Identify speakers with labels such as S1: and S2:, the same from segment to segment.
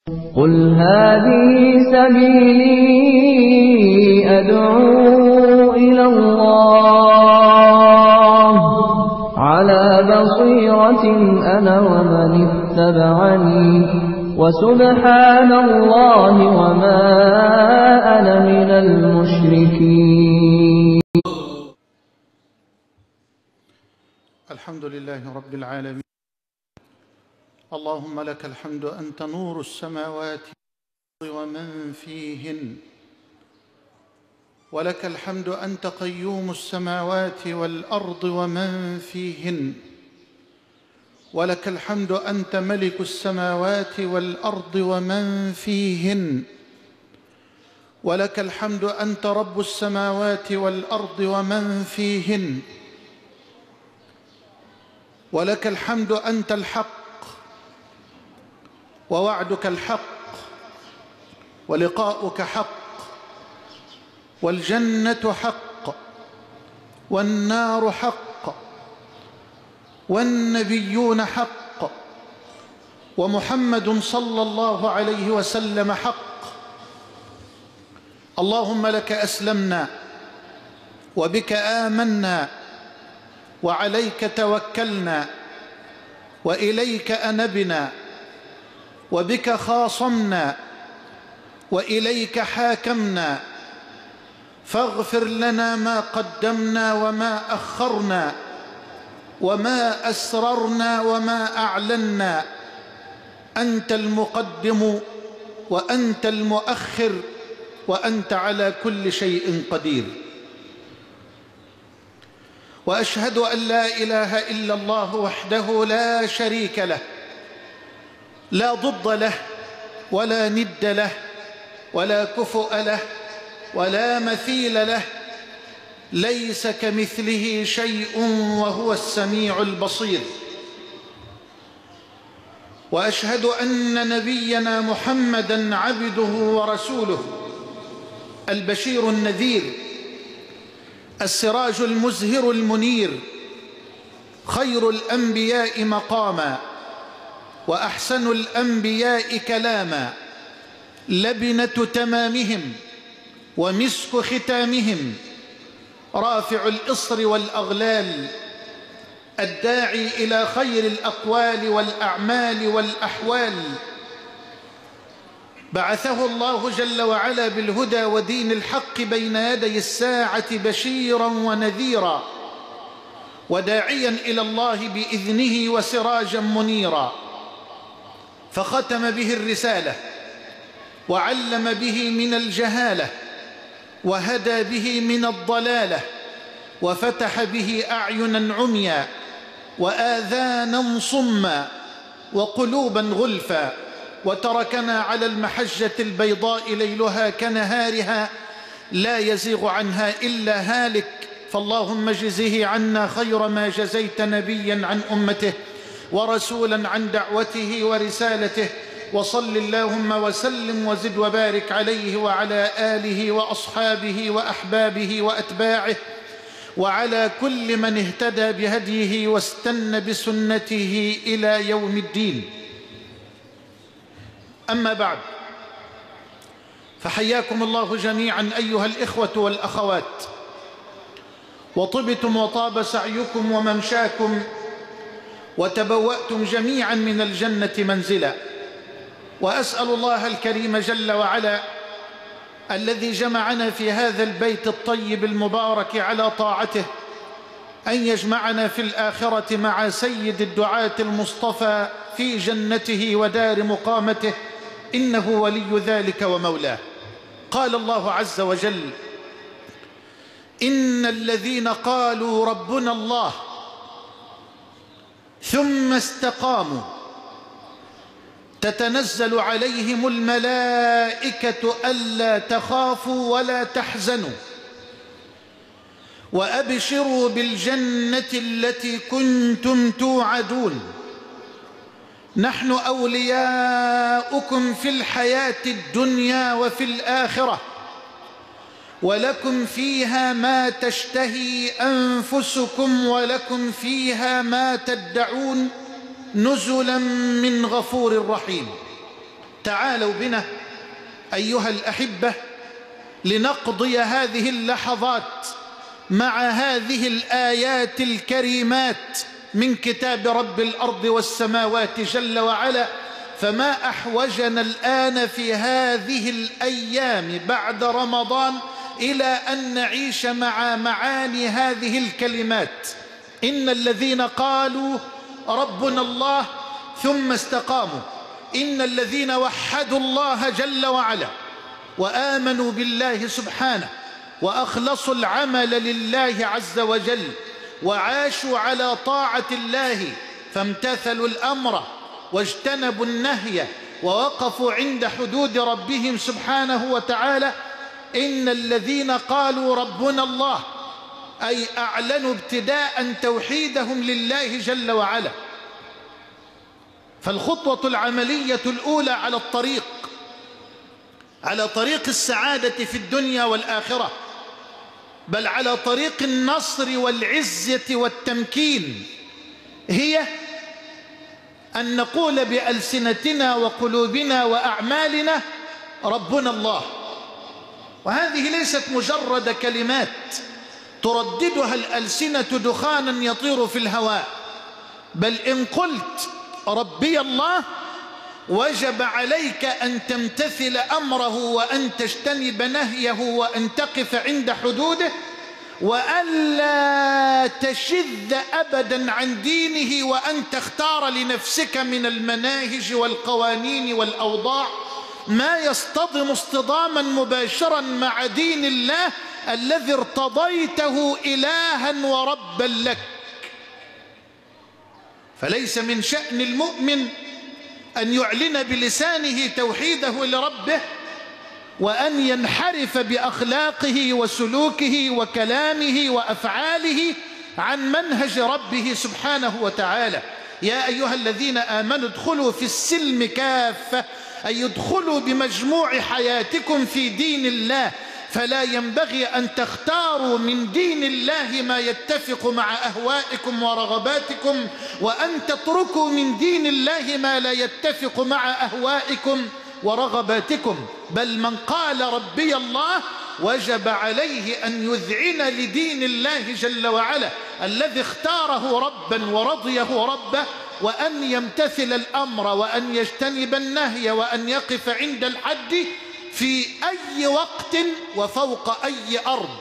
S1: قل هذه سبيلي أدعو إلى الله على بصيرة أنا ومن اتبعني وسبحان الله وما أنا من المشركين.
S2: الحمد لله رب العالمين. اللهم لك الحمد أنت نور السماوات ومن فيهن، ولك الحمد أنت قيوم السماوات والأرض ومن فيهن، ولك الحمد أنت ملك السماوات والأرض ومن فيهن، ولك الحمد أنت رب السماوات والأرض ومن فيهن، ولك الحمد أنت الحق ووعدك الحق ولقاؤك حق والجنة حق والنار حق والنبيون حق ومحمد صلى الله عليه وسلم حق. اللهم لك أسلمنا وبك آمنا وعليك توكلنا وإليك أنبنا وبك خاصمنا وإليك حاكمنا، فاغفر لنا ما قدمنا وما أخرنا وما أسررنا وما أعلنا. أنت المقدم وأنت المؤخر وأنت على كل شيء قدير. وأشهد أن لا إله إلا الله وحده لا شريك له، لا ضد له ولا ند له ولا كفؤ له ولا مثيل له، ليس كمثله شيء وهو السميع البصير. وأشهد أن نبينا محمدًا عبده ورسوله، البشير النذير، السراج المزهر المنير، خير الأنبياء مقاماً وأحسن الأنبياء كلاما، لبنة تمامهم ومسك ختامهم، رافع الإصر والأغلال، الداعي إلى خير الأقوال والأعمال والأحوال. بعثه الله جل وعلا بالهدى ودين الحق بين يدي الساعة بشيرا ونذيرا، وداعيا إلى الله بإذنه وسراجا منيرا، فختم به الرسالة وعلم به من الجهالة وهدى به من الضلالة، وفتح به أعينا عميا وآذانا صما وقلوبا غلفا، وتركنا على المحجة البيضاء ليلها كنهارها لا يزيغ عنها إلا هالك. فاللهم اجزه عنا خير ما جزيت نبيا عن أمته ورسولا عن دعوته ورسالته، وصل اللهم وسلم وزد وبارك عليه وعلى آله وأصحابه وأحبابه وأتباعه وعلى كل من اهتدى بهديه واستنى بسنته إلى يوم الدين. أما بعد، فحياكم الله جميعا أيها الإخوة والأخوات، وطبتم وطاب سعيكم وممشاكم، وتبوأتم جميعا من الجنة منزلا. وأسأل الله الكريم جل وعلا الذي جمعنا في هذا البيت الطيب المبارك على طاعته أن يجمعنا في الآخرة مع سيد الدعاة المصطفى في جنته ودار مقامته، إنه ولي ذلك ومولاه. قال الله عز وجل: إن الذين قالوا ربنا الله ثم استقاموا تتنزل عليهم الملائكة ألا تخافوا ولا تحزنوا وأبشروا بالجنة التي كنتم توعدون، نحن أولياؤكم في الحياة الدنيا وفي الآخرة، ولكم فيها ما تشتهي أنفسكم ولكم فيها ما تدعون، نزلا من غفور رحيم. تعالوا بنا أيها الأحبة لنقضي هذه اللحظات مع هذه الآيات الكريمات من كتاب رب الأرض والسماوات جل وعلا. فما أحوجنا الآن في هذه الأيام بعد رمضان إلى أن نعيش مع معاني هذه الكلمات. إن الذين قالوا ربنا الله ثم استقاموا، إن الذين وحدوا الله جل وعلا وآمنوا بالله سبحانه وأخلصوا العمل لله عز وجل وعاشوا على طاعة الله فامتثلوا الأمر واجتنبوا النهي ووقفوا عند حدود ربهم سبحانه وتعالى. إن الذين قالوا ربنا الله أي أعلنوا ابتداء توحيدهم لله جل وعلا. فالخطوة العملية الأولى على طريق السعادة في الدنيا والآخرة، بل على طريق النصر والعزة والتمكين، هي أن نقول بألسنتنا وقلوبنا وأعمالنا ربنا الله. وهذه ليست مجرد كلمات ترددها الألسنة دخانا يطير في الهواء، بل إن قلت ربي الله وجب عليك أن تمتثل أمره وأن تجتنب نهيه وأن تقف عند حدوده وألا تشذ أبدا عن دينه، وأن تختار لنفسك من المناهج والقوانين والأوضاع ما يصطدم اصطداما مباشرا مع دين الله الذي ارتضيته إلها وربا لك. فليس من شأن المؤمن أن يعلن بلسانه توحيده لربه وأن ينحرف بأخلاقه وسلوكه وكلامه وأفعاله عن منهج ربه سبحانه وتعالى. يا أيها الذين آمنوا ادخلوا في السلم كافة، أي ادخلوا بمجموع حياتكم في دين الله، فلا ينبغي أن تختاروا من دين الله ما يتفق مع أهوائكم ورغباتكم، وأن تتركوا من دين الله ما لا يتفق مع أهوائكم ورغباتكم. بل من قال ربي الله وجب عليه أن يذعن لدين الله جل وعلا الذي اختاره ربا ورضيه ربه، وأن يمتثل الأمر وأن يجتنب النهي وأن يقف عند الحد في أي وقت وفوق أي أرض.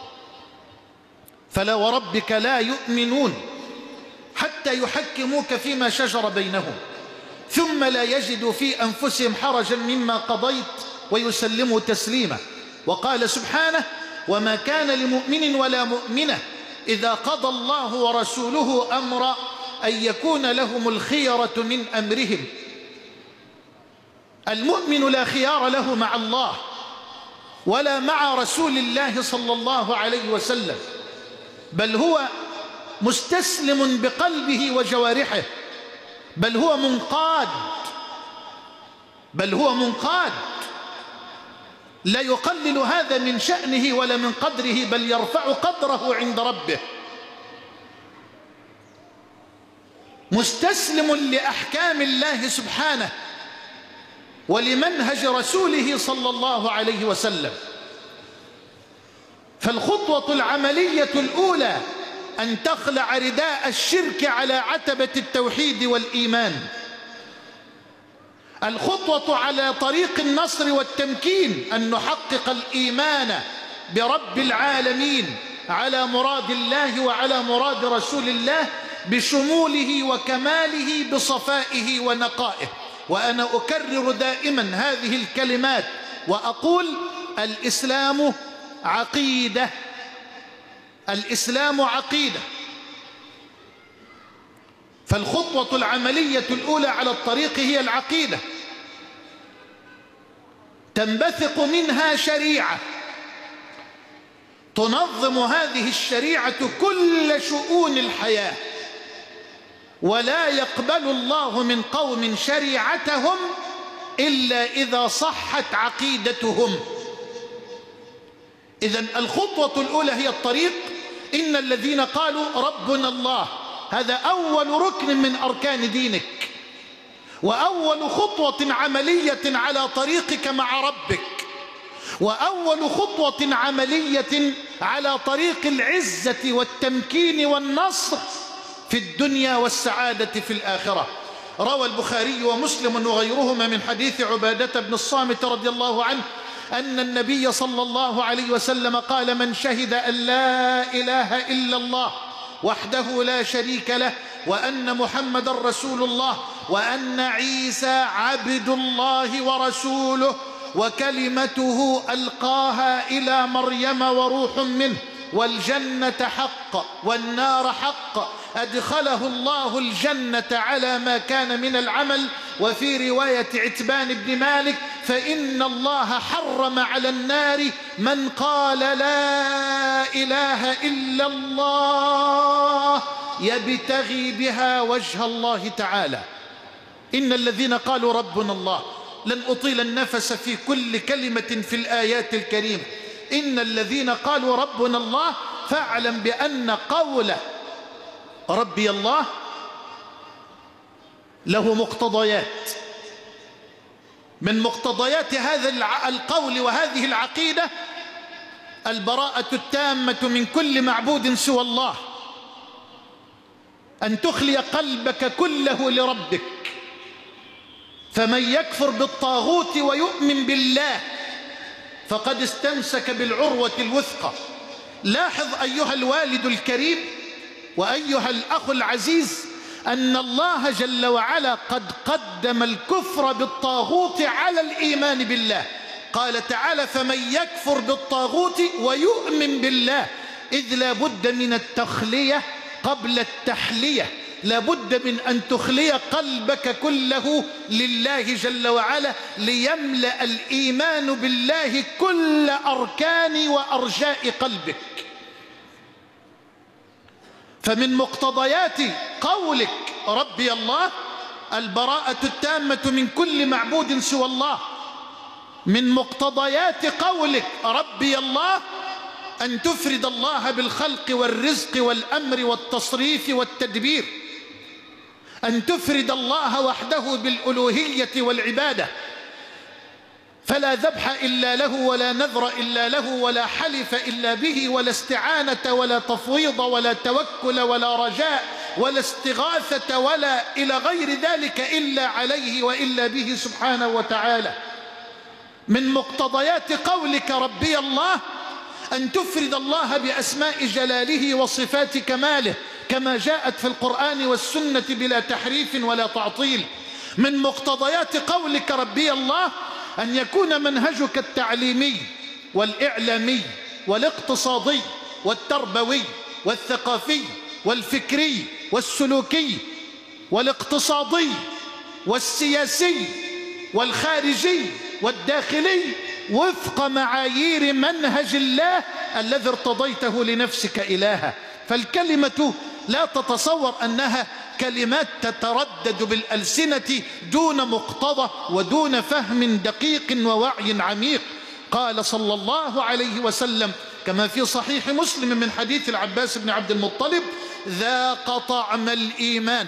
S2: فلا وربك لا يؤمنون حتى يحكموك فيما شجر بينهم ثم لا يجدوا في أنفسهم حرجا مما قضيت ويسلموا تسليما. وقال سبحانه: وما كان لمؤمن ولا مؤمنة إذا قضى الله ورسوله أمرا أن يكون لهم الخيرة من أمرهم. المؤمن لا خيار له مع الله ولا مع رسول الله صلى الله عليه وسلم، بل هو مستسلم بقلبه وجوارحه، بل هو منقاد لا يقلل هذا من شأنه ولا من قدره، بل يرفع قدره عند ربه، مستسلم لأحكام الله سبحانه ولمنهج رسوله صلى الله عليه وسلم. فالخطوة العملية الأولى أن تخلع رداء الشرك على عتبة التوحيد والإيمان. الخطوة على طريق النصر والتمكين أن نحقق الإيمان برب العالمين على مراد الله وعلى مراد رسول الله بشموله وكماله بصفائه ونقائه. وأنا أكرر دائما هذه الكلمات وأقول: الإسلام عقيدة، الإسلام عقيدة. فالخطوة العملية الأولى على الطريق هي العقيدة، تنبثق منها شريعة تنظم هذه الشريعة كل شؤون الحياة، ولا يقبل الله من قوم شريعتهم إلا إذا صحت عقيدتهم. إذن الخطوة الأولى هي الطريق. إن الذين قالوا ربنا الله، هذا أول ركن من أركان دينك، وأول خطوة عملية على طريقك مع ربك، وأول خطوة عملية على طريق العزة والتمكين والنصر في الدنيا والسعادة في الآخرة. روى البخاري ومسلم وغيرهما من حديث عبادة بن الصامت رضي الله عنه أن النبي صلى الله عليه وسلم قال: من شهد أن لا إله إلا الله وحده لا شريك له وأن محمد رسول الله وأن عيسى عبد الله ورسوله وكلمته ألقاها إلى مريم وروح منه والجنة حق والنار حق، أدخله الله الجنة على ما كان من العمل. وفي رواية عتبان بن مالك: فإن الله حرم على النار من قال لا إله إلا الله يبتغي بها وجه الله تعالى. إن الذين قالوا ربنا الله، لن أطيل النفس في كل كلمة في الآيات الكريمة، إن الذين قالوا ربنا الله، فاعلم بأن قول ربي الله له مقتضيات. من مقتضيات هذا القول وهذه العقيدة البراءة التامة من كل معبود سوى الله، أن تخلي قلبك كله لربك. فمن يكفر بالطاغوت ويؤمن بالله فقد استمسك بالعروة الوثقى. لاحظ أيها الوالد الكريم وأيها الأخ العزيز أن الله جل وعلا قد قدم الكفر بالطاغوت على الإيمان بالله. قال تعالى: فمن يكفر بالطاغوت ويؤمن بالله، إذ لا بد من التخلية قبل التحلية، لا بد من أن تخلي قلبك كله لله جل وعلا ليملأ الإيمان بالله كل أركان وأرجاء قلبك. فمن مقتضيات قولك ربي الله البراءة التامة من كل معبود سوى الله. من مقتضيات قولك ربي الله أن تفرد الله بالخلق والرزق والأمر والتصريف والتدبير، أن تفرد الله وحده بالألوهية والعبادة، فلا ذبح إلا له ولا نذر إلا له ولا حلف إلا به ولا استعانة ولا تفويض ولا توكل ولا رجاء ولا استغاثة ولا إلى غير ذلك إلا عليه وإلا به سبحانه وتعالى. من مقتضيات قولك ربي الله أن تفرد الله بأسماء جلاله وصفات كماله كما جاءت في القرآن والسنة بلا تحريف ولا تعطيل. من مقتضيات قولك ربي الله أن يكون منهجك التعليمي والإعلامي والاقتصادي والتربوي والثقافي والفكري والسلوكي والاقتصادي والسياسي والخارجي والداخلي وفق معايير منهج الله الذي ارتضيته لنفسك إلها. فالكلمة لا تتصور أنها كلمات تتردد بالألسنة دون مقتضى ودون فهم دقيق ووعي عميق. قال صلى الله عليه وسلم كما في صحيح مسلم من حديث العباس بن عبد المطلب: ذاق طعم الإيمان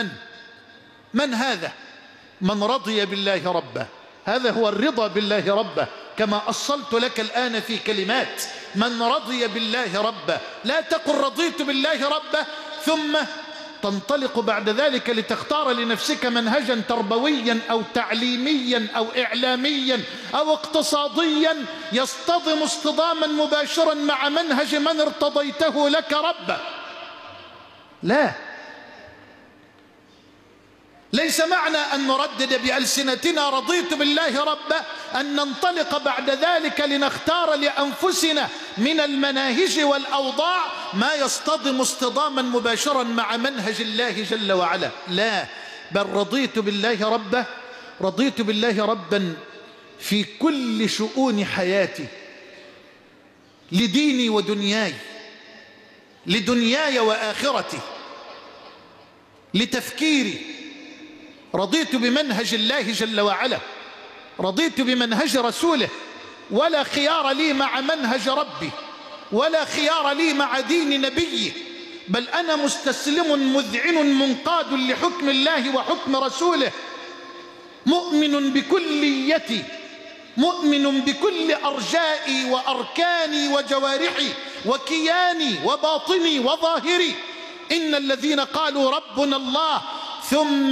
S2: من هذا؟ من رضي بالله ربه. هذا هو الرضا بالله ربه، كما أصلت لك الآن في كلمات: من رضي بالله ربه. لا تقل رضيت بالله ربه ثم تنطلق بعد ذلك لتختار لنفسك منهجا تربويا أو تعليميا أو إعلاميا أو اقتصاديا يصطدم اصطداما مباشرا مع منهج من ارتضيته لك ربه. لا، ليس معنى أن نردد بألسنتنا رضيت بالله ربا أن ننطلق بعد ذلك لنختار لأنفسنا من المناهج والأوضاع ما يصطدم اصطداما مباشرا مع منهج الله جل وعلا. لا، بل رضيت بالله ربا، رضيت بالله ربا في كل شؤون حياتي، لديني ودنياي، لدنياي وآخرتي، لتفكيري. رضيت بمنهج الله جل وعلا، رضيت بمنهج رسوله، ولا خيار لي مع منهج ربي، ولا خيار لي مع دين نبيه، بل أنا مستسلم مذعن منقاد لحكم الله وحكم رسوله. مؤمن بكليتي، مؤمن بكل أرجائي وأركاني وجوارحي وكياني وباطني وظاهري. إن الذين قالوا ربنا الله ثم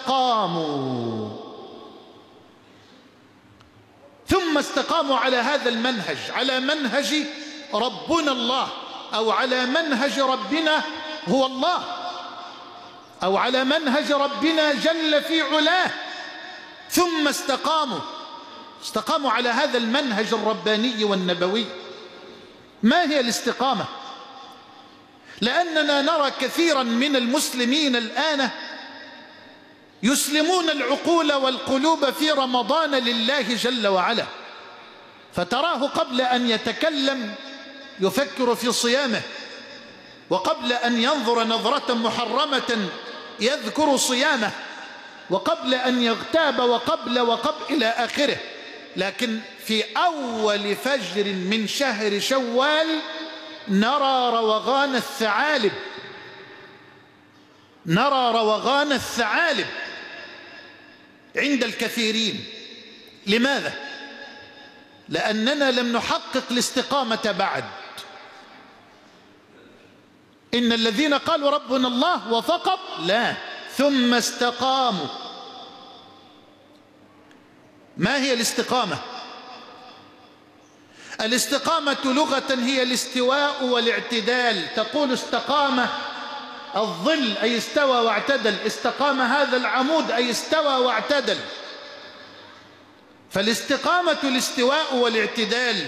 S2: استقاموا على هذا المنهج، على منهج ربنا الله، أو على منهج ربنا هو الله، أو على منهج ربنا جل في علاه، ثم استقاموا على هذا المنهج الرباني والنبوي. ما هي الاستقامة؟ لأننا نرى كثيرا من المسلمين الآن يسلمون العقول والقلوب في رمضان لله جل وعلا، فتراه قبل أن يتكلم يفكر في صيامه، وقبل أن ينظر نظرة محرمة يذكر صيامه، وقبل أن يغتاب وقبل إلى آخره. لكن في أول فجر من شهر شوال نرى روغان الثعالب، نرى روغان الثعالب عند الكثيرين. لماذا؟ لأننا لم نحقق الاستقامة بعد. إن الذين قالوا ربنا الله وفقط، لا، ثم استقاموا. ما هي الاستقامة؟ الاستقامة لغة هي الاستواء والاعتدال. تقول استقام الظل أي استوى واعتدل، استقام هذا العمود أي استوى واعتدل. فالاستقامة الاستواء والاعتدال.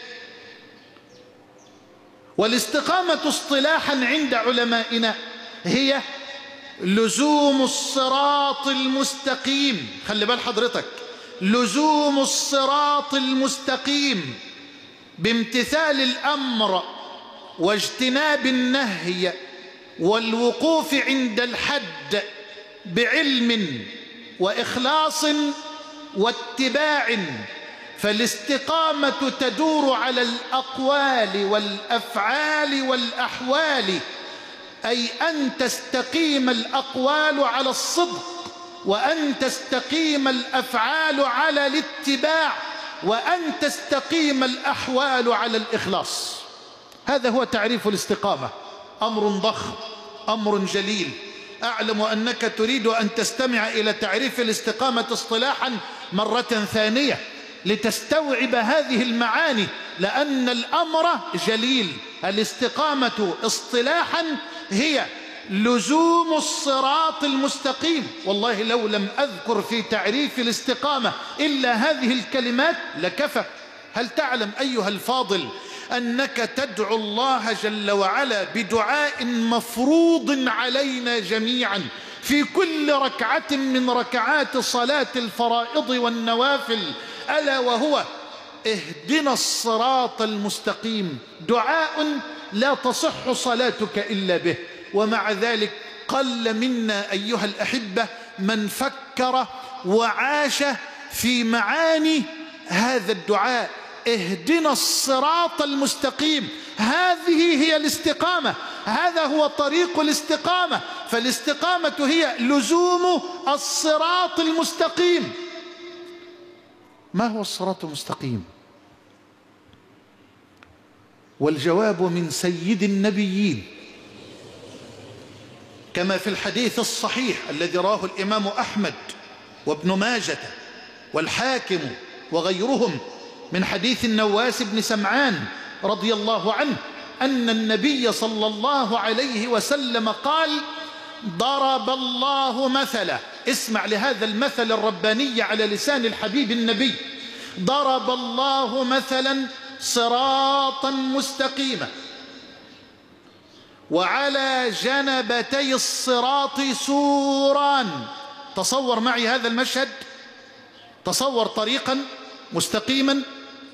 S2: والاستقامة اصطلاحا عند علمائنا هي لزوم الصراط المستقيم. خلي بال حضرتك، لزوم الصراط المستقيم بامتثال الأمر واجتناب النهي والوقوف عند الحد بعلم وإخلاص واتباع. فالاستقامة تدور على الأقوال والأفعال والأحوال، أي أن تستقيم الأقوال على الصدق، وأن تستقيم الأفعال على الاتباع، وأن تستقيم الأحوال على الإخلاص. هذا هو تعريف الاستقامة. أمر ضخم، أمر جليل. أعلم أنك تريد أن تستمع إلى تعريف الاستقامة اصطلاحا مرة ثانية لتستوعب هذه المعاني، لأن الأمر جليل. الاستقامة اصطلاحا هي لزوم الصراط المستقيم. والله لو لم أذكر في تعريف الاستقامة إلا هذه الكلمات لكفى. هل تعلم أيها الفاضل أنك تدعو الله جل وعلا بدعاء مفروض علينا جميعا في كل ركعة من ركعات صلاة الفرائض والنوافل، ألا وهو اهدنا الصراط المستقيم؟ دعاء لا تصح صلاتك إلا به. ومع ذلك قل منا أيها الأحبة من فكر وعاش في معاني هذا الدعاء. اهدنا الصراط المستقيم، هذه هي الاستقامة، هذا هو طريق الاستقامة. فالاستقامة هي لزوم الصراط المستقيم. ما هو الصراط المستقيم؟ والجواب من سيد النبيين كما في الحديث الصحيح الذي رواه الإمام أحمد وابن ماجة والحاكم وغيرهم من حديث النواس بن سمعان رضي الله عنه أن النبي صلى الله عليه وسلم قال: ضرب الله مثلا، اسمع لهذا المثل الرباني على لسان الحبيب النبي، ضرب الله مثلا صراطا مستقيما وعلى جنبتي الصراط سوران. تصور معي هذا المشهد، تصور طريقا مستقيما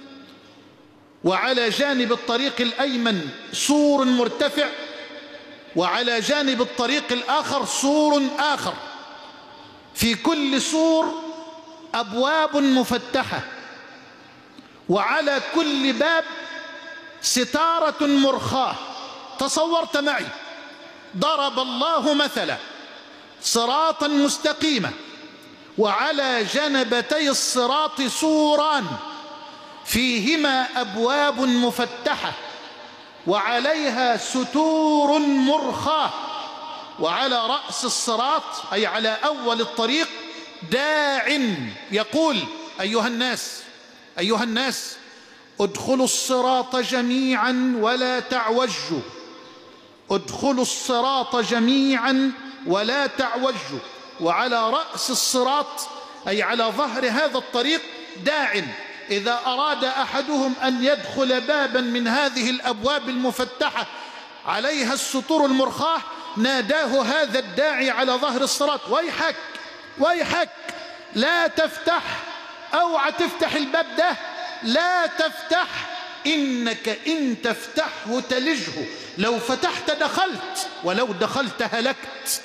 S2: وعلى جانب الطريق الأيمن سور مرتفع، وعلى جانب الطريق الآخر سور آخر، في كل سور أبواب مفتحة، وعلى كل باب ستارة مرخاة. تصورت معي، ضرب الله مثلا صراطا مستقيما وعلى جنبتي الصراط سوران فيهما أبواب مفتحة وعليها ستور مرخاة، وعلى رأس الصراط أي على أول الطريق داع يقول: أيها الناس ادخلوا الصراط جميعا ولا تعوجوا، ادخلوا الصراط جميعا ولا تعوجوا. وعلى رأس الصراط أي على ظهر هذا الطريق داع، إذا أراد أحدهم أن يدخل بابا من هذه الأبواب المفتحة عليها السطور المرخاة ناداه هذا الداعي على ظهر الصراط: ويحك ويحك لا تفتح، اوعى تفتح الباب ده، لا تفتح، إنك إن تفتحه تلجه، لو فتحت دخلت ولو دخلت هلكت.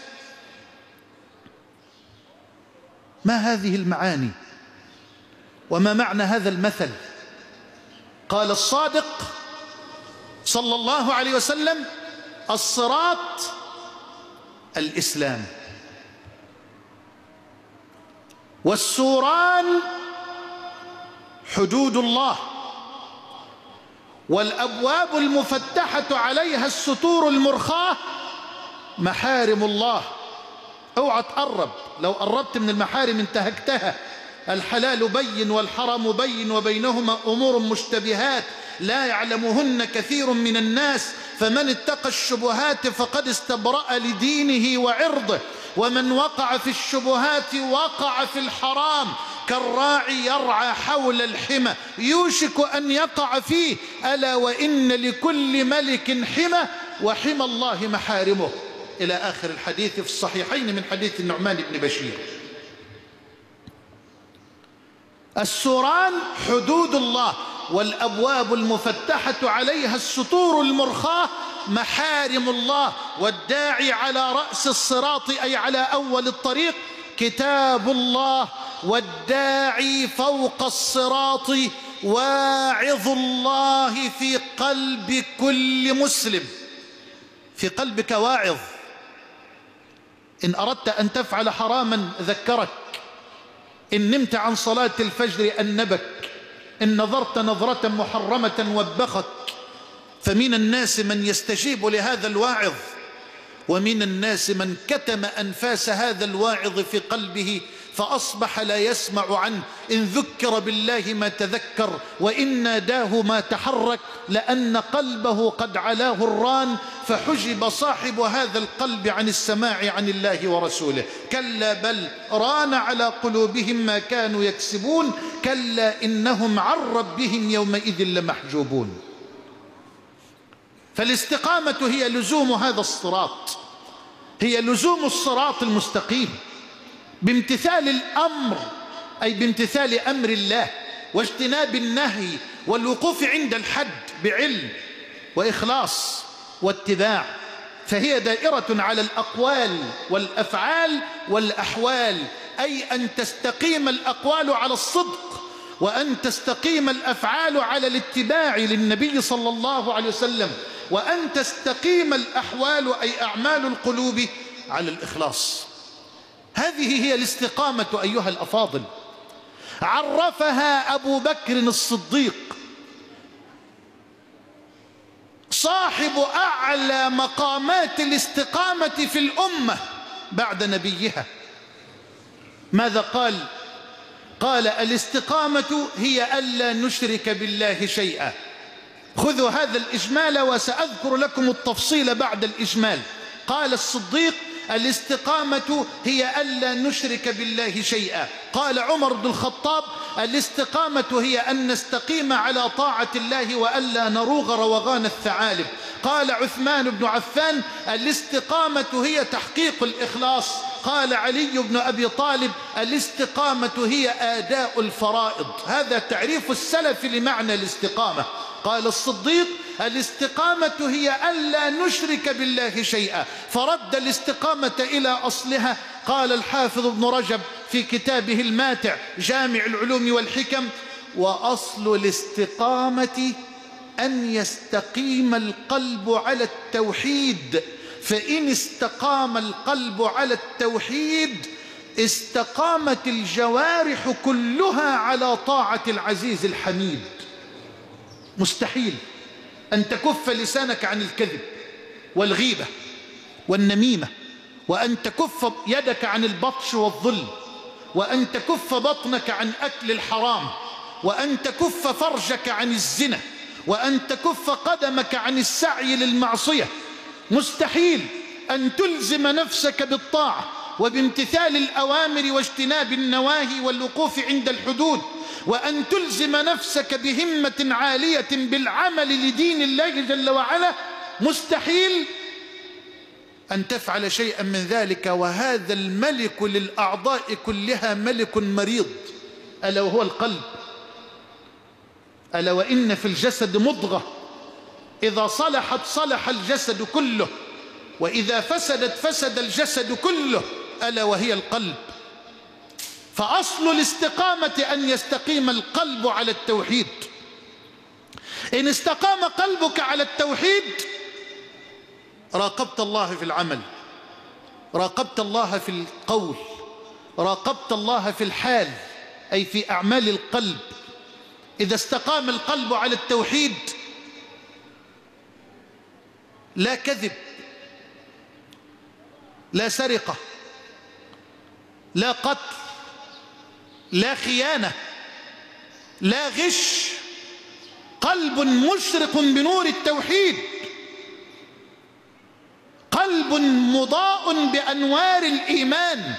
S2: ما هذه المعاني وما معنى هذا المثل؟ قال الصادق صلى الله عليه وسلم: الصراط الإسلام، والسوران حدود الله، والأبواب المفتحة عليها الستور المرخاة محارم الله. اوعى تقرب، لو قربت من المحارم انتهكتها. الحلال بين والحرام بين وبينهما أمور مشتبهات لا يعلمهن كثير من الناس، فمن اتقى الشبهات فقد استبرأ لدينه وعرضه، ومن وقع في الشبهات وقع في الحرام، كالراعي يرعى حول الحمى يوشك أن يقع فيه، ألا وإن لكل ملك حمى وحمى الله محارمه، إلى آخر الحديث في الصحيحين من حديث النعمان بن بشير. السوران حدود الله، والأبواب المفتحة عليها السطور المرخاة محارم الله، والداعي على رأس الصراط أي على أول الطريق كتاب الله، والداعي فوق الصراط واعظ الله في قلب كل مسلم. في قلبك واعظ، إن أردت أن تفعل حراما ذكرك، إن نمت عن صلاة الفجر أنبك، إن نظرت نظرة محرمة وبخك. فمن الناس من يستجيب لهذا الواعظ، ومن الناس من كتم أنفاس هذا الواعظ في قلبه فأصبح لا يسمع عنه، إن ذكر بالله ما تذكر، وإن ناداه ما تحرك، لأن قلبه قد علاه الران، فحجب صاحب هذا القلب عن السماع عن الله ورسوله. كلا بل ران على قلوبهم ما كانوا يكسبون، كلا إنهم عن ربهم يومئذ لمحجوبون. فالاستقامة هي لزوم هذا الصراط، هي لزوم الصراط المستقيم بامتثال الأمر، أي بامتثال أمر الله، واجتناب النهي، والوقوف عند الحد بعلم وإخلاص واتباع. فهي دائرة على الأقوال والأفعال والأحوال، أي أن تستقيم الأقوال على الصدق، وأن تستقيم الأفعال على الاتباع للنبي صلى الله عليه وسلم، وأن تستقيم الأحوال أي أعمال القلوب على الإخلاص. هذه هي الاستقامة أيها الأفاضل. عرفها أبو بكر الصديق صاحب أعلى مقامات الاستقامة في الأمة بعد نبيها. ماذا قال؟ قال: الاستقامة هي ألا نشرك بالله شيئا. خذوا هذا الإجمال وسأذكر لكم التفصيل بعد الإجمال. قال الصديق: الاستقامة هي ألا نشرك بالله شيئا. قال عمر بن الخطاب: الاستقامة هي أن نستقيم على طاعة الله وألا نروغ روغان الثعالب. قال عثمان بن عفان: الاستقامة هي تحقيق الإخلاص. قال علي بن أبي طالب: الاستقامة هي آداء الفرائض. هذا تعريف السلف لمعنى الاستقامة. قال الصديق: الاستقامة هي ألا نشرك بالله شيئا. فرد الاستقامة إلى أصلها. قال الحافظ ابن رجب في كتابه الماتع جامع العلوم والحكم: وأصل الاستقامة أن يستقيم القلب على التوحيد، فإن استقام القلب على التوحيد استقامت الجوارح كلها على طاعة العزيز الحميد. مستحيل أن تكف لسانك عن الكذب والغيبة والنميمة، وأن تكف يدك عن البطش والظلم، وأن تكف بطنك عن أكل الحرام، وأن تكف فرجك عن الزنا، وأن تكف قدمك عن السعي للمعصية. مستحيل أن تلزم نفسك بالطاعة وبامتثال الأوامر واجتناب النواهي والوقوف عند الحدود، وأن تلزم نفسك بهمة عالية بالعمل لدين الله جل وعلا. مستحيل أن تفعل شيئا من ذلك، وهذا الملك للأعضاء كلها ملك مريض، ألا وهو القلب. ألا وإن في الجسد مضغة إذا صلحت صلح الجسد كله، وإذا فسدت فسد الجسد كله، ألا وهي القلب. فأصل الاستقامة أن يستقيم القلب على التوحيد. إن استقام قلبك على التوحيد راقبت الله في العمل، راقبت الله في القول، راقبت الله في الحال، أي في أعمال القلب. إذا استقام القلب على التوحيد لا كذب، لا سرقة، لا قتل، لا خيانة، لا غش. قلب مشرق بنور التوحيد، قلب مضاء بأنوار الإيمان.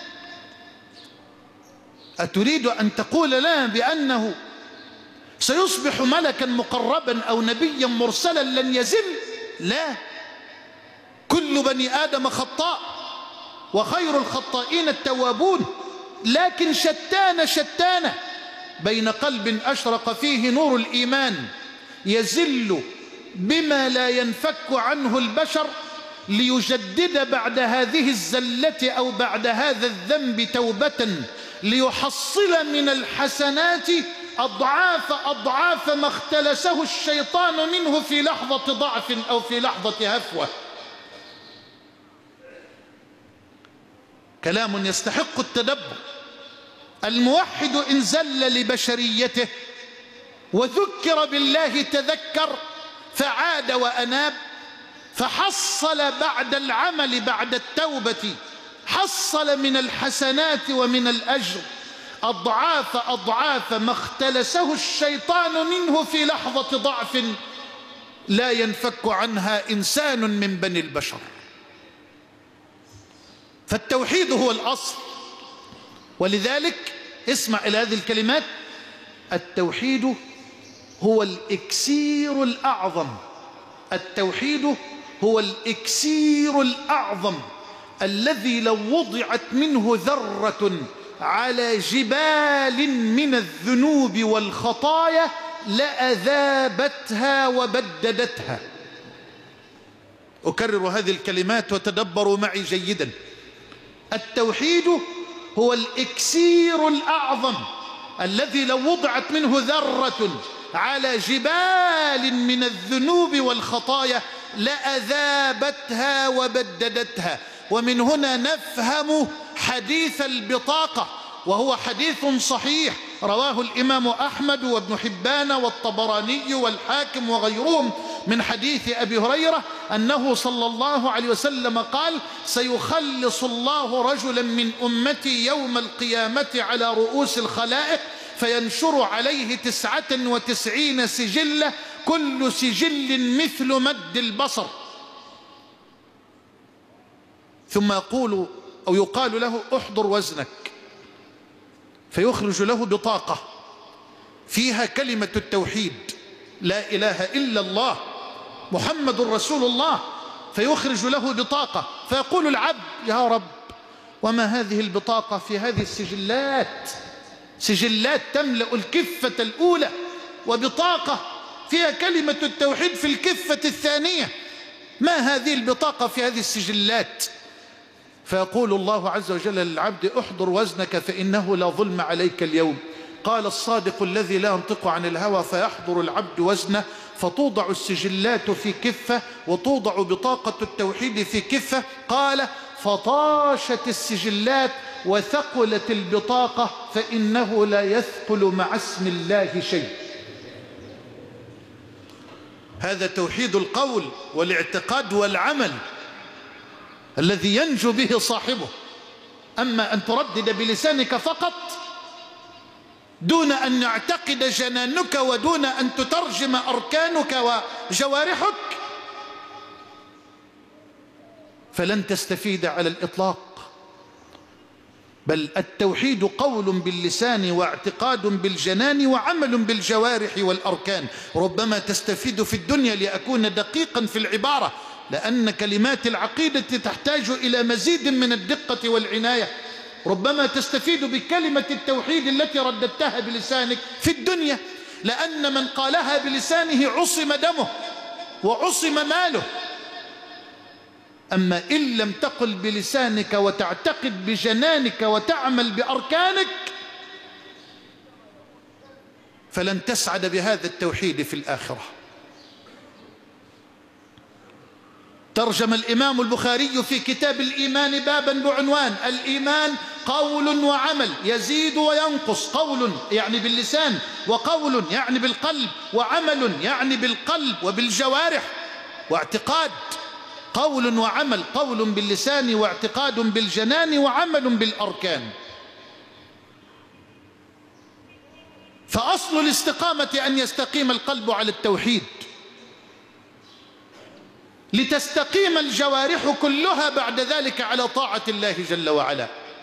S2: أتريد أن تقول لنا بأنه سيصبح ملكا مقربا أو نبيا مرسلا لن يزل؟ لا، كل بني آدم خطاء وخير الخطائين التوابون، لكن شتان بين قلب أشرق فيه نور الإيمان يزل بما لا ينفك عنه البشر ليجدد بعد هذه الزلة أو بعد هذا الذنب توبة ليحصل من الحسنات أضعاف ما اختلسه الشيطان منه في لحظة ضعف أو في لحظة هفوة. كلام يستحق التدبر. الموحد إن زل لبشريته وذكر بالله تذكر فعاد وأناب، فحصل بعد العمل بعد التوبة، حصل من الحسنات ومن الأجر أضعاف ما اختلسه الشيطان منه في لحظة ضعف لا ينفك عنها إنسان من بني البشر. فالتوحيد هو الأصل، ولذلك اسمع إلى هذه الكلمات: التوحيد هو الإكسير الأعظم. التوحيد هو الإكسير الأعظم الذي لو وضعت منه ذرة على جبال من الذنوب والخطايا لأذابتها وبددتها. أكرر هذه الكلمات وتدبروا معي جيدا. التوحيد هو الإكسير الأعظم الذي لو وضعت منه ذرة على جبال من الذنوب والخطايا لأذابتها وبددتها. ومن هنا نفهم حديث البطاقة، وهو حديث صحيح رواه الإمام أحمد وابن حبان والطبراني والحاكم وغيرهم من حديث أبي هريرة أنه صلى الله عليه وسلم قال: سيخلص الله رجلا من أمتي يوم القيامة على رؤوس الخلائق فينشر عليه 99 سجلة، كل سجل مثل مد البصر، ثم يقال له: احضر وزنك، فيخرج له بطاقة فيها كلمة التوحيد: لا إله إلا الله محمد رسول الله. فيخرج له بطاقة، فيقول العبد: يا رب، وما هذه البطاقة في هذه السجلات؟ سجلات تملأ الكفة الأولى، وبطاقة فيها كلمة التوحيد في الكفة الثانية، ما هذه البطاقة في هذه السجلات؟ فيقول الله عز وجل للعبد: احضر وزنك فإنه لا ظلم عليك اليوم. قال الصادق الذي لا ينطق عن الهوى: فيحضر العبد وزنه، فتوضع السجلات في كفة وتوضع بطاقة التوحيد في كفة. قال: فطاشت السجلات وثقلت البطاقة فإنه لا يثقل مع اسم الله شيء. هذا توحيد القول والاعتقاد والعمل الذي ينجو به صاحبه. أما أن تردد بلسانك فقط دون أن يعتقد جنانك ودون أن تترجم أركانك وجوارحك فلن تستفيد على الإطلاق. بل التوحيد قول باللسان واعتقاد بالجنان وعمل بالجوارح والأركان. ربما تستفيد في الدنيا لأكون دقيقا في العبارة، لأن كلمات العقيدة تحتاج إلى مزيد من الدقة والعناية. ربما تستفيد بكلمة التوحيد التي رددتها بلسانك في الدنيا، لأن من قالها بلسانه عصم دمه وعصم ماله. أما إن لم تقل بلسانك وتعتقد بجنانك وتعمل بأركانك فلن تسعد بهذا التوحيد في الآخرة. ترجم الإمام البخاري في كتاب الإيمان بابا بعنوان الإيمان قول وعمل يزيد وينقص. قول يعني باللسان، وقول يعني بالقلب، وعمل يعني بالقلب وبالجوارح، واعتقاد قول وعمل، قول باللسان واعتقاد بالجنان وعمل بالأركان. فأصل الاستقامة أن يستقيم القلب على التوحيد، لتستقيم الجوارح كلها بعد ذلك على طاعة الله جل وعلا.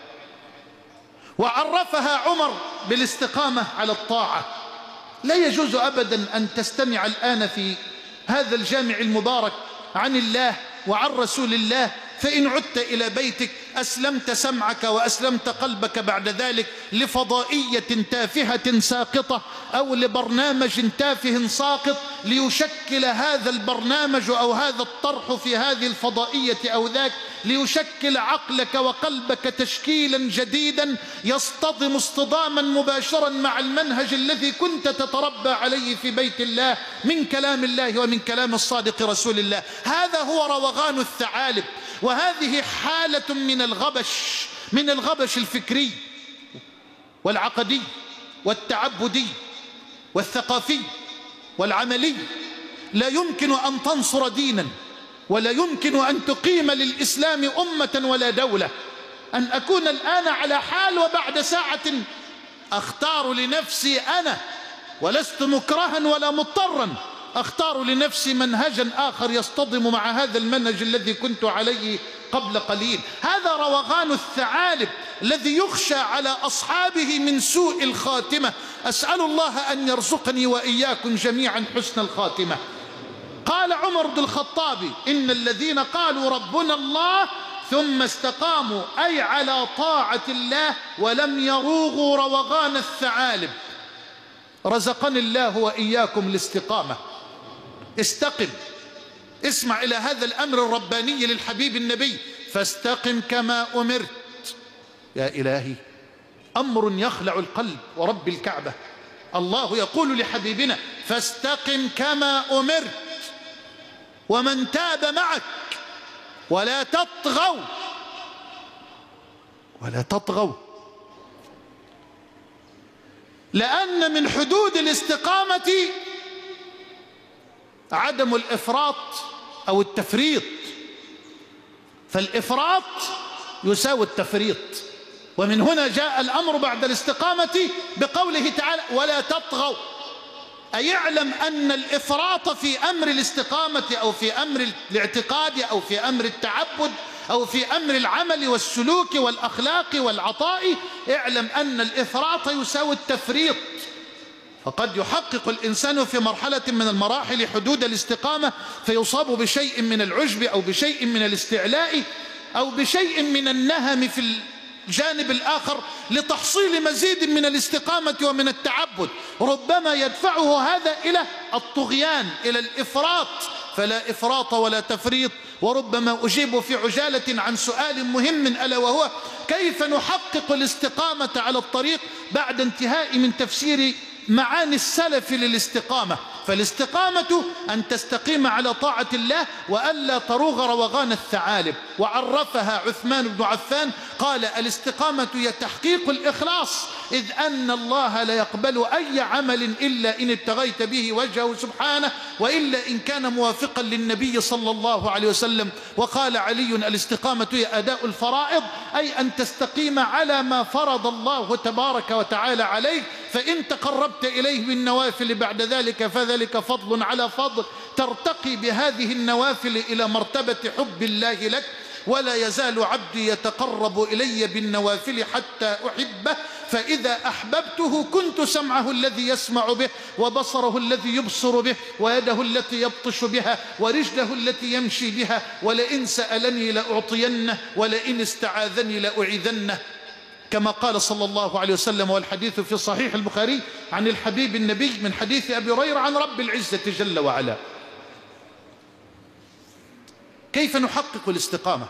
S2: وعرفها عمر بالاستقامة على الطاعة. لا يجوز أبدا أن تستمع الآن في هذا الجامع المبارك عن الله وعن رسول الله، فإن عدت إلى بيتك أسلمت سمعك وأسلمت قلبك بعد ذلك لفضائية تافهة ساقطة أو لبرنامج تافه ساقط ليشكل هذا البرنامج أو هذا الطرح في هذه الفضائية أو ذاك ليشكل عقلك وقلبك تشكيلا جديدا يصطدم اصطداما مباشرا مع المنهج الذي كنت تتربى عليه في بيت الله من كلام الله ومن كلام الصادق رسول الله. هذا هو روغان الثعالب، وهذه حالة من الغبش الفكري والعقدي والتعبدي والثقافي والعملي. لا يمكن أن تنصر دينا ولا يمكن أن تقيم للإسلام أمة ولا دولة. أن أكون الآن على حال وبعد ساعة أختار لنفسي أنا، ولست مكرها ولا مضطرا، أختار لنفسي منهجا آخر يصطدم مع هذا المنهج الذي كنت عليه قبل قليل. هذا روغان الثعالب الذي يخشى على أصحابه من سوء الخاتمة. أسأل الله أن يرزقني وإياكم جميعا حسن الخاتمة. قال عمر بن الخطاب: إن الذين قالوا ربنا الله ثم استقاموا أي على طاعة الله ولم يروغوا روغان الثعالب. رزقني الله وإياكم الاستقامة. استقم، اسمع إلى هذا الأمر الرباني للحبيب النبي: فاستقم كما أمرت. يا إلهي، أمر يخلع القلب ورب الكعبة. الله يقول لحبيبنا: فاستقم كما أمرت ومن تاب معك ولا تطغوا ولا تطغوا. لأن من حدود الاستقامة عدم الإفراط أو التفريط، فالإفراط يساوي التفريط. ومن هنا جاء الأمر بعد الاستقامة بقوله تعالى: ولا تطغوا. أي يعلم أن الإفراط في أمر الاستقامة أو في أمر الاعتقاد أو في أمر التعبد أو في أمر العمل والسلوك والأخلاق والعطاء، اعلم أن الإفراط يساوي التفريط. فقد يحقق الإنسان في مرحلة من المراحل حدود الاستقامة فيصاب بشيء من العجب أو بشيء من الاستعلاء أو بشيء من النهم في الجانب الآخر لتحصيل مزيد من الاستقامة ومن التعبد. ربما يدفعه هذا إلى الطغيان، إلى الإفراط، فلا إفراط ولا تفريط. وربما أجيب في عجالة عن سؤال مهم ألا وهو: كيف نحقق الاستقامة على الطريق بعد انتهاء من تفسير معاني السلف للاستقامة؟ فالاستقامة أن تستقيم على طاعة الله وألا تروغ روغان الثعالب. وعرفها عثمان بن عفان قال: الاستقامة هي تحقيق الإخلاص، إذ أن الله لا يقبل أي عمل إلا إن ابتغيت به وجهه سبحانه، وإلا إن كان موافقا للنبي صلى الله عليه وسلم. وقال علي: الاستقامة هي أداء الفرائض، أي أن تستقيم على ما فرض الله تبارك وتعالى عليك، فإن تقربت إليه بالنوافل بعد ذلك فذلك فضل على فضل، ترتقي بهذه النوافل إلى مرتبة حب الله لك. ولا يزال عبدي يتقرب إلي بالنوافل حتى أحبه، فإذا أحببته كنت سمعه الذي يسمع به، وبصره الذي يبصر به، ويده التي يبطش بها، ورجله التي يمشي بها، ولئن سألني لأعطينه، ولئن استعاذني لأعيذنه، كما قال صلى الله عليه وسلم. والحديث في صحيح البخاري عن الحبيب النبي من حديث أبي هريرة عن رب العزة جل وعلا. كيف نحقق الاستقامة؟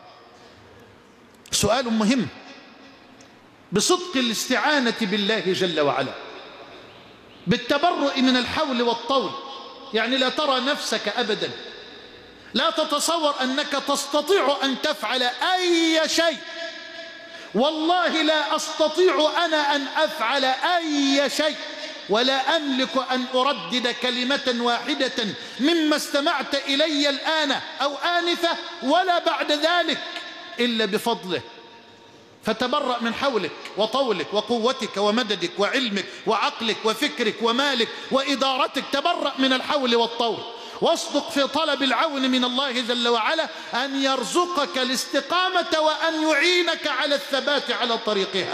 S2: سؤال مهم. بصدق الاستعانة بالله جل وعلا، بالتبرؤ من الحول والطول، يعني لا ترى نفسك أبدا، لا تتصور أنك تستطيع أن تفعل أي شيء. والله لا أستطيع أنا أن أفعل أي شيء، ولا أملك أن أردد كلمة واحدة مما استمعت إلي الآن أو آنفة ولا بعد ذلك إلا بفضله. فتبرأ من حولك وطولك وقوتك ومددك وعلمك وعقلك وفكرك ومالك وإدارتك، تبرأ من الحول والطول، واصدق في طلب العون من الله جل وعلا أن يرزقك الاستقامة وأن يعينك على الثبات على طريقها.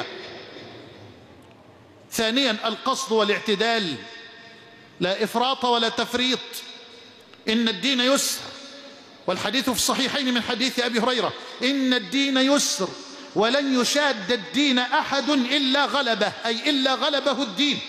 S2: ثانيا القصد والاعتدال، لا إفراط ولا تفريط. إن الدين يسر، والحديث في الصحيحين من حديث أبي هريرة: إن الدين يسر ولن يشاد الدين أحد إلا غلبه، أي إلا غلبه الدين.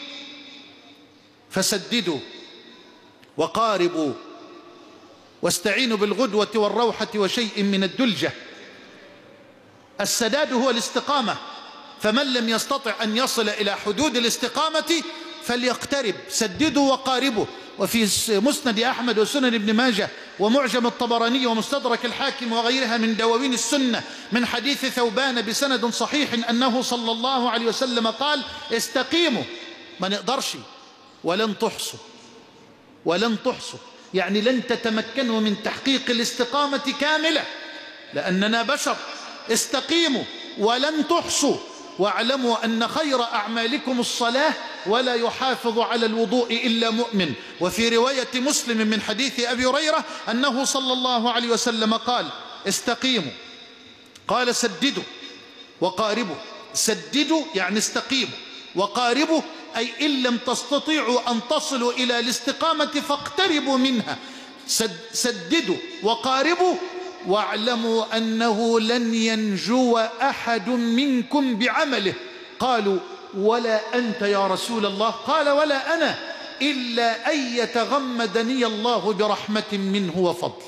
S2: فسددوا وقاربوا واستعينوا بالغدوة والروحة وشيء من الدلجة. السداد هو الاستقامة، فمن لم يستطع أن يصل إلى حدود الاستقامة فليقترب. سددوا وقاربوا. وفي مسند أحمد وسنن ابن ماجه ومعجم الطبراني ومستدرك الحاكم وغيرها من دواوين السنة من حديث ثوبان بسند صحيح أنه صلى الله عليه وسلم قال: استقيموا، ما نقدرش ولن تحصوا، ولن تحصوا يعني لن تتمكنوا من تحقيق الاستقامة كاملة لأننا بشر. استقيموا ولن تحصوا، واعلموا أن خير أعمالكم الصلاة ولا يحافظ على الوضوء إلا مؤمن. وفي رواية مسلم من حديث أبي هريرة أنه صلى الله عليه وسلم قال: استقيموا، قال: سددوا وقاربوا. سددوا يعني استقيموا، وقاربوا أي إن لم تستطيعوا أن تصلوا إلى الاستقامة فاقتربوا منها. سددوا وقاربوا، واعلموا أنه لن ينجو أحد منكم بعمله. قالوا: ولا أنت يا رسول الله؟ قال: ولا أنا، إلا أن يتغمدني الله برحمة منه وفضل.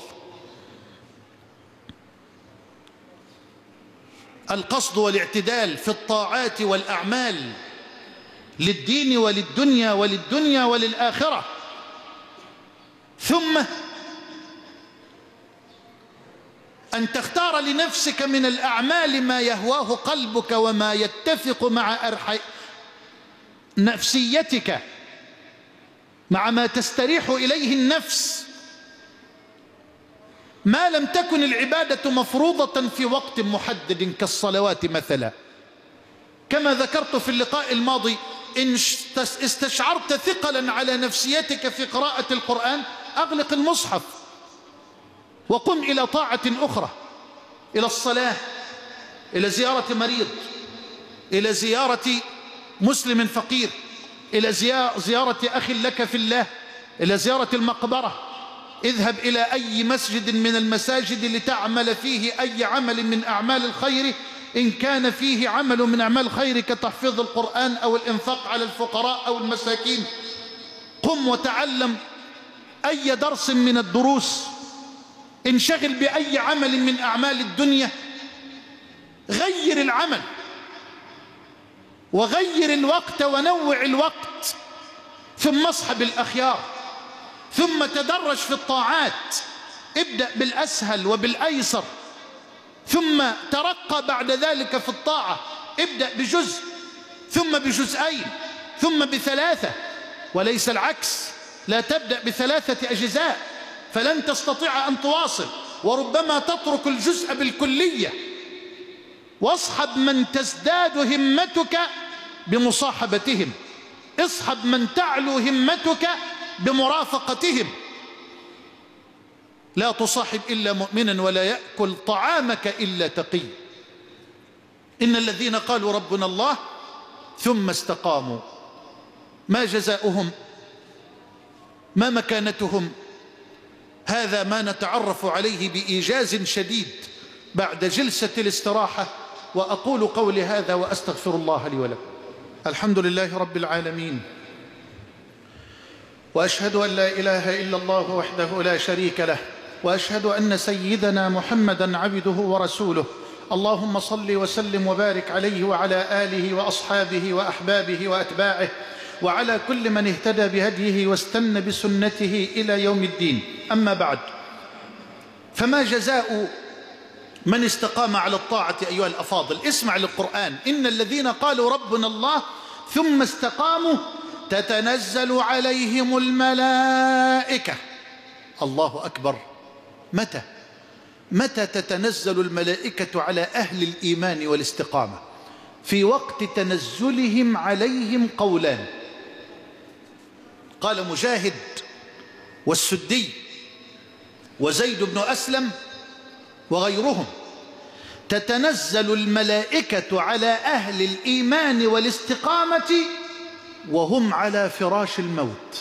S2: القصد والاعتدال في الطاعات والأعمال للدين وللدنيا وللآخرة. ثم أن تختار لنفسك من الأعمال ما يهواه قلبك وما يتفق مع نفسيتك، مع ما تستريح إليه النفس، ما لم تكن العبادة مفروضة في وقت محدد كالصلوات مثلا. كما ذكرت في اللقاء الماضي، إن استشعرت ثقلا على نفسيتك في قراءة القرآن أغلق المصحف وقم إلى طاعة أخرى، إلى الصلاة، إلى زيارة مريض، إلى زيارة مسلم فقير، إلى زيارة أخ لك في الله، إلى زيارة المقبرة. اذهب إلى أي مسجد من المساجد لتعمل فيه أي عمل من أعمال الخير، إن كان فيه عمل من أعمال الخير كتحفيظ القرآن أو الإنفاق على الفقراء أو المساكين. قم وتعلم أي درس من الدروس، انشغل بأي عمل من أعمال الدنيا. غير العمل وغير الوقت ونوع الوقت، ثم اصحب الأخيار ثم تدرج في الطاعات، ابدأ بالأسهل وبالأيسر، ثم ترقى بعد ذلك في الطاعة، ابدأ بجزء ثم بجزئين ثم بثلاثة، وليس العكس. لا تبدأ بثلاثة أجزاء فلن تستطيع أن تواصل، وربما تترك الجزء بالكلية. واصحب من تزداد همتك بمصاحبتهم، اصحب من تعلو همتك بمرافقتهم. لا تصاحب إلا مؤمنا ولا يأكل طعامك إلا تقي. إن الذين قالوا ربنا الله ثم استقاموا، ما جزاؤهم؟ ما مكانتهم؟ هذا ما نتعرف عليه بإيجاز شديد بعد جلسة الاستراحة. وأقول قولي هذا وأستغفر الله لي ولكم. الحمد لله رب العالمين، وأشهد أن لا إله إلا الله وحده لا شريك له، وأشهد أن سيدنا محمدا عبده ورسوله. اللهم صل وسلم وبارك عليه وعلى آله وأصحابه وأحبابه وأتباعه وعلى كل من اهتدى بهديه واستنى بسنته إلى يوم الدين. أما بعد، فما جزاء من استقام على الطاعة أيها الأفاضل؟ اسمع للقرآن. إن الذين قالوا ربنا الله ثم استقاموا تتنزل عليهم الملائكة. الله أكبر. متى تتنزل الملائكة على أهل الإيمان والاستقامة؟ في وقت تنزلهم عليهم قولان، قال مجاهد والسدي وزيد بن أسلم وغيرهم: تتنزل الملائكة على أهل الإيمان والاستقامة وهم على فراش الموت.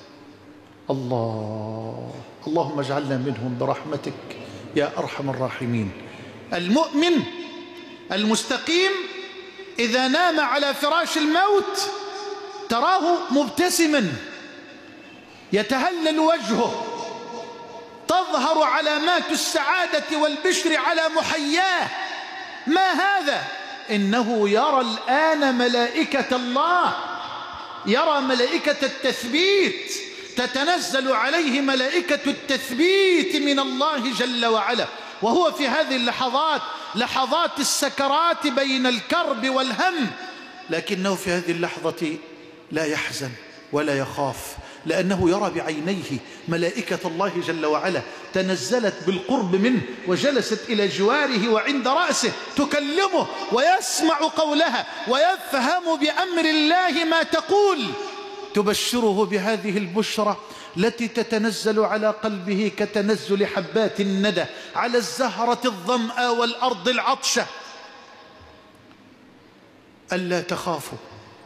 S2: اللهم اجعلنا منهم برحمتك يا أرحم الراحمين. المؤمن المستقيم إذا نام على فراش الموت تراه مبتسما يتهلل وجهه، تظهر علامات السعادة والبشر على محياه. ما هذا؟ إنه يرى الآن ملائكة الله، يرى ملائكة التثبيت، تتنزل عليه ملائكة التثبيت من الله جل وعلا، وهو في هذه اللحظات، لحظات السكرات بين الكرب والهم، لكنه في هذه اللحظة لا يحزن ولا يخاف، لأنه يرى بعينيه ملائكة الله جل وعلا تنزلت بالقرب منه وجلست إلى جواره وعند رأسه تكلمه ويسمع قولها ويفهم بأمر الله ما تقول، تبشره بهذه البشرى التي تتنزل على قلبه كتنزل حبات الندى على الزهرة الظمأ والأرض العطشة. ألا تخافوا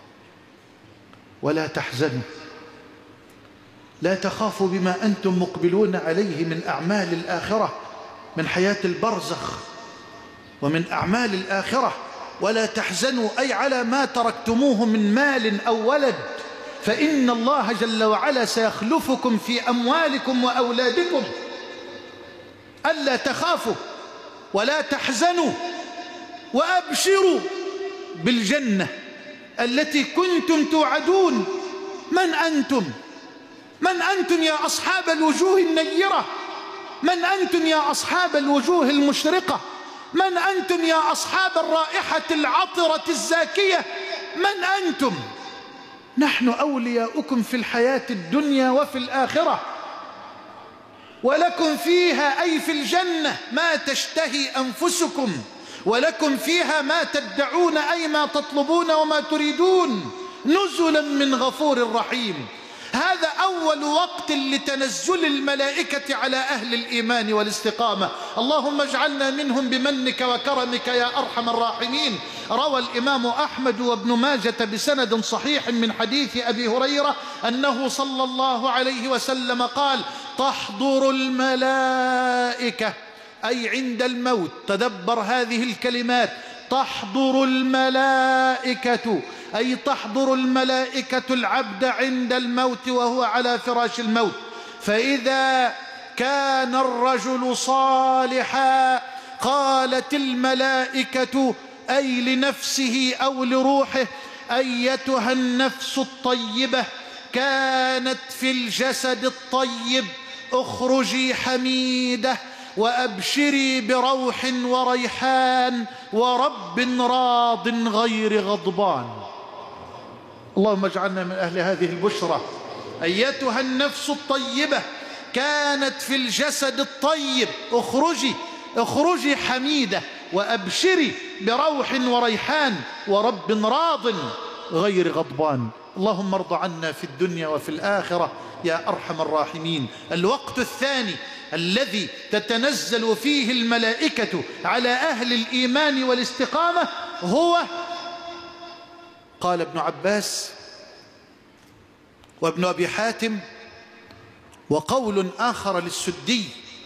S2: ولا تحزنوا، لا تخافوا بما أنتم مقبلون عليه من أعمال الآخرة، من حياة البرزخ ومن أعمال الآخرة، ولا تحزنوا أي على ما تركتموه من مال أو ولد، فإن الله جل وعلا سيخلفكم في أموالكم وأولادكم. ألا تخافوا ولا تحزنوا وأبشروا بالجنة التي كنتم توعدون. من أنتم؟ من أنتم يا أصحاب الوجوه النيرة؟ من أنتم يا أصحاب الوجوه المشرقة؟ من أنتم يا أصحاب الرائحة العطرة الزاكية؟ من أنتم؟ نحن أولياؤكم في الحياة الدنيا وفي الآخرة، ولكم فيها أي في الجنة ما تشتهي أنفسكم، ولكم فيها ما تدعون أي ما تطلبون وما تريدون، نزلا من غفور رحيم. هذا أول وقت لتنزل الملائكة على أهل الإيمان والاستقامة. اللهم اجعلنا منهم بمنك وكرمك يا أرحم الراحمين. روى الإمام أحمد وابن ماجة بسند صحيح من حديث أبي هريرة أنه صلى الله عليه وسلم قال: تحضر الملائكة أي عند الموت. تدبر هذه الكلمات: تحضر الملائكة أي تحضر الملائكة العبد عند الموت وهو على فراش الموت، فإذا كان الرجل صالحا قالت الملائكة أي لنفسه أو لروحه: أيتها النفس الطيبة كانت في الجسد الطيب اخرجي حميدة وأبشري بروح وريحان ورب راض غير غضبان. اللهم اجعلنا من أهل هذه البشرى. أيتها النفس الطيبة كانت في الجسد الطيب اخرجي حميدة وأبشري بروح وريحان ورب راض غير غضبان. اللهم ارض عنا في الدنيا وفي الآخرة يا أرحم الراحمين. الوقت الثاني الذي تتنزل فيه الملائكة على أهل الإيمان والاستقامة هو، قال ابن عباس وابن أبي حاتم وقول آخر للسدي،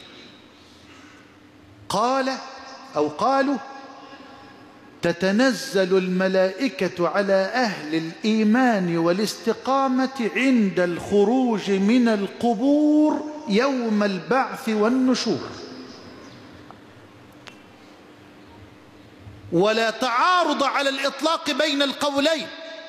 S2: قالوا تتنزل الملائكة على أهل الإيمان والاستقامة عند الخروج من القبور يوم البعث والنشور. ولا تعارض على الإطلاق بين القولين،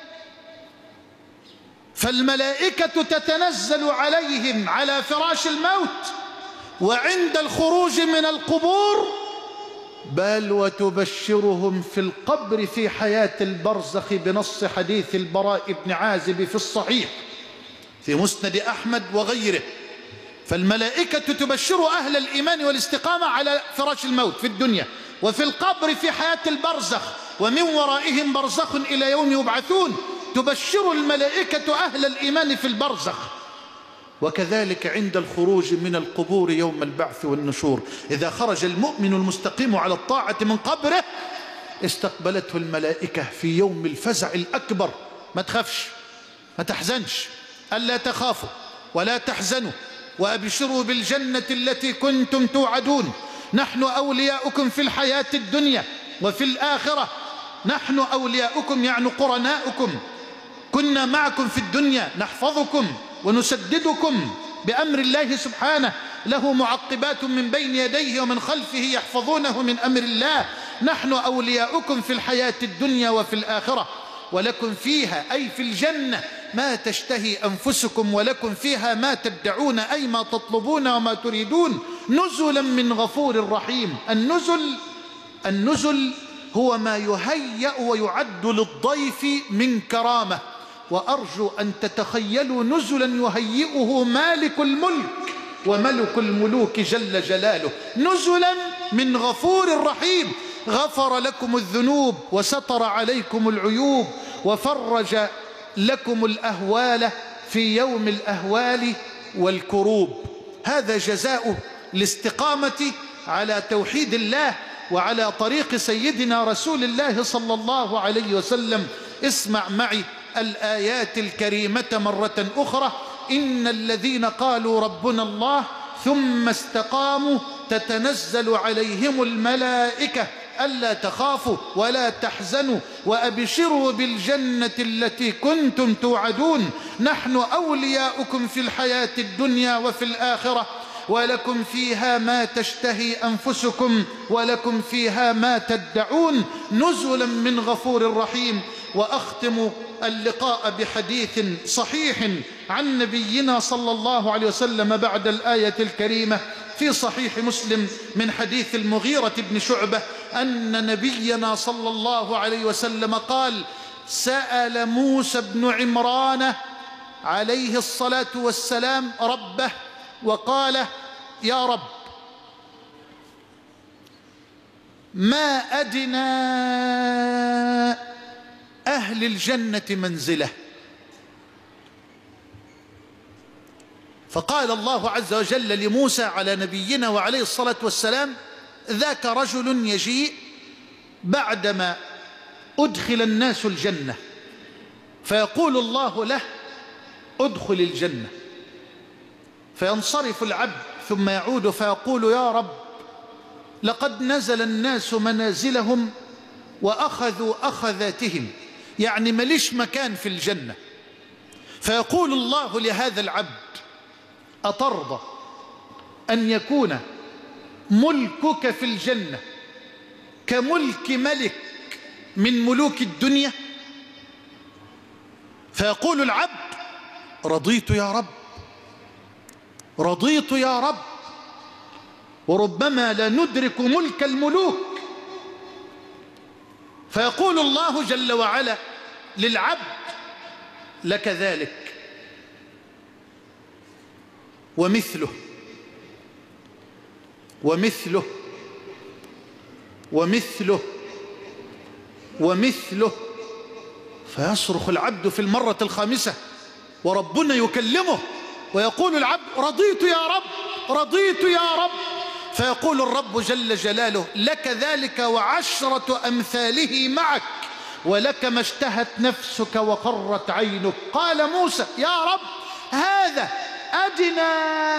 S2: فالملائكة تتنزل عليهم على فراش الموت وعند الخروج من القبور، بل وتبشرهم في القبر في حياة البرزخ بنص حديث البراء بن عازب في الصحيح في مسند أحمد وغيره. فالملائكة تبشر أهل الإيمان والاستقامة على فراش الموت في الدنيا، وفي القبر في حياة البرزخ، ومن ورائهم برزخ إلى يوم يبعثون. تبشر الملائكة أهل الإيمان في البرزخ، وكذلك عند الخروج من القبور يوم البعث والنشور. إذا خرج المؤمن المستقيم على الطاعة من قبره استقبلته الملائكة في يوم الفزع الأكبر. ما تخافش، ما تحزنش، ألا تخافوا ولا تحزنوا وأبشروا بالجنة التي كنتم توعدون. نحن أولياؤكم في الحياة الدنيا وفي الآخرة. نحن أولياؤكم يعني قرناؤكم، كنا معكم في الدنيا نحفظكم ونسددكم بأمر الله سبحانه، له معقبات من بين يديه ومن خلفه يحفظونه من أمر الله. نحن أولياؤكم في الحياة الدنيا وفي الآخرة، ولكم فيها أي في الجنة ما تشتهي أنفسكم، ولكم فيها ما تدعون أي ما تطلبون وما تريدون، نزلا من غفور رحيم. النزل هو ما يهيأ ويعد للضيف من كرامة، وأرجو أن تتخيلوا نزلا يهيئه مالك الملك وملك الملوك جل جلاله، نزلا من غفور رحيم غفر لكم الذنوب وستر عليكم العيوب وفرج لكم الأهوال في يوم الأهوال والكروب. هذا جزاء الاستقامة على توحيد الله وعلى طريق سيدنا رسول الله صلى الله عليه وسلم. اسمع معي الآيات الكريمة مرة أخرى. إن الذين قالوا ربنا الله ثم استقاموا تتنزل عليهم الملائكة ألا تخافوا ولا تحزنوا وأبشروا بالجنة التي كنتم توعدون. نحن أولياؤكم في الحياة الدنيا وفي الآخرة، ولكم فيها ما تشتهي أنفسكم ولكم فيها ما تدعون، نزلا من غفور رحيم. وأختم اللقاء بحديث صحيح عن نبينا صلى الله عليه وسلم بعد الآية الكريمة في صحيح مسلم من حديث المغيرة بن شعبة أن نبينا صلى الله عليه وسلم قال: سأل موسى بن عمران عليه الصلاة والسلام ربه وقال: يا رب، ما أدنى أهل الجنة منزله؟ فقال الله عز وجل لموسى على نبينا وعليه الصلاة والسلام: ذاك رجل يجيء بعدما أدخل الناس الجنة فيقول الله له: أدخل الجنة، فينصرف العبد ثم يعود فيقول: يا رب، لقد نزل الناس منازلهم وأخذوا أخذاتهم، يعني مليش مكان في الجنة. فيقول الله لهذا العبد: أترضى أن يكون ملكك في الجنة كملك ملك من ملوك الدنيا؟ فيقول العبد: رضيت يا رب، رضيت يا رب. وربما لا ندرك ملك الملوك، فيقول الله جل وعلا للعبد: لك ذلك ومثله ومثله ومثله ومثله. فيصرخ العبد في المرة الخامسة وربنا يكلمه ويقول العبد: رضيت يا رب، رضيت يا رب. فيقول الرب جل جلاله: لك ذلك وعشرة أمثاله معك، ولك ما اشتهت نفسك وقرت عينك. قال موسى: يا رب، هذا أدنى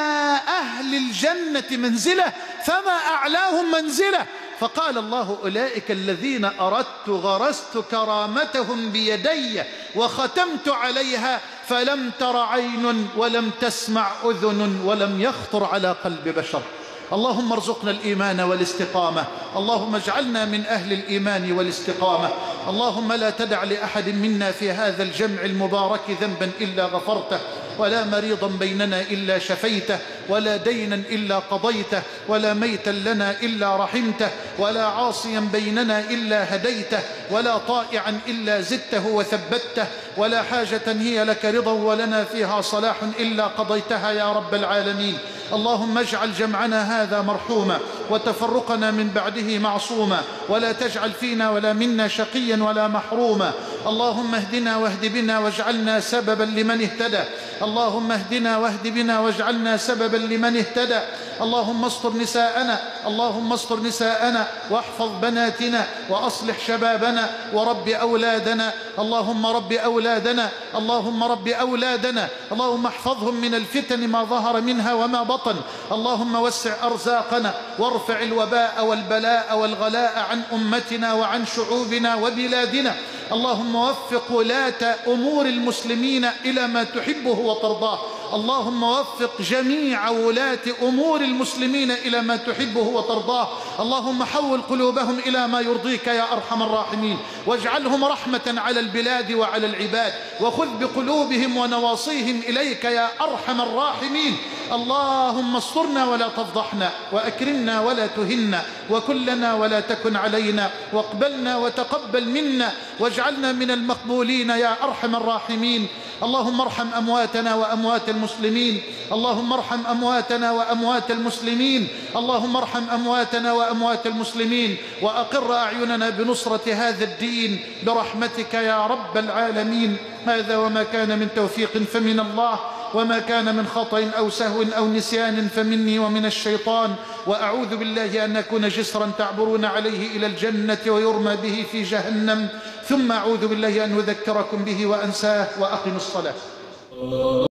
S2: أهل الجنة منزلة، فما أعلاهم منزلة. فقال الله: أولئك الذين أردت غرست كرامتهم بيدي وختمت عليها، فلم تر عين ولم تسمع أذن ولم يخطر على قلب بشر. اللهم ارزقنا الإيمان والاستقامة، اللهم اجعلنا من أهل الإيمان والاستقامة. اللهم لا تدع لأحد منا في هذا الجمع المبارك ذنبا إلا غفرته، ولا مريضا بيننا إلا شفيته، ولا دينا إلا قضيته، ولا ميتا لنا إلا رحمته، ولا عاصيا بيننا إلا هديته، ولا طائعا إلا زدته وثبته، ولا حاجة هي لك رضا ولنا فيها صلاح إلا قضيتها يا رب العالمين. اللهم اجعل جمعنا هذا مرحوما وتفرقنا من بعده معصوما، ولا تجعل فينا ولا منا شقيا ولا محروما. اللهم اهدنا واهد بنا واجعلنا سببا لمن اهتدى. اللهم اهدنا واهد بنا واجعلنا سببا لمن اهتدى. اللهم استر نساءنا، اللهم استر نساءنا واحفظ بناتنا وأصلح شبابنا ورب أولادنا. اللهم رب أولادنا، اللهم رب أولادنا، اللهم احفظهم من الفتن ما ظهر منها وما بطن. اللهم وسع أرزاقنا وارفع الوباء والبلاء والغلاء عن أمتنا وعن شعوبنا وبلادنا. اللهم وفق ولاة أمور المسلمين إلى ما تحبه وترضاه. اللهم وفق جميع ولاة أمور المسلمين إلى ما تحبه وترضاه. اللهم حول قلوبهم إلى ما يرضيك يا أرحم الراحمين، واجعلهم رحمة على البلاد وعلى العباد، وخذ بقلوبهم ونواصيهم إليك يا أرحم الراحمين. اللهم استرنا ولا تفضحنا، وأكرمنا ولا تهنا، وكلنا ولا تكن علينا، واقبلنا وتقبل منا، واجعلنا من المقبولين يا أرحم الراحمين. اللهم ارحم أمواتنا وأموات المسلمين، اللهم ارحم أمواتنا وأموات المسلمين، اللهم ارحم أمواتنا وأموات المسلمين، وأقر أعيننا بنصرة هذا الدين برحمتك يا رب العالمين. هذا وما كان من توفيق فمن الله، وما كان من خطأ أو سهو أو نسيان فمني ومن الشيطان. وأعوذ بالله أن أكون جسرا تعبرون عليه إلى الجنة ويرمى به في جهنم، ثم أعوذ بالله أن أذكركم به وأنساه. وأقم الصلاة.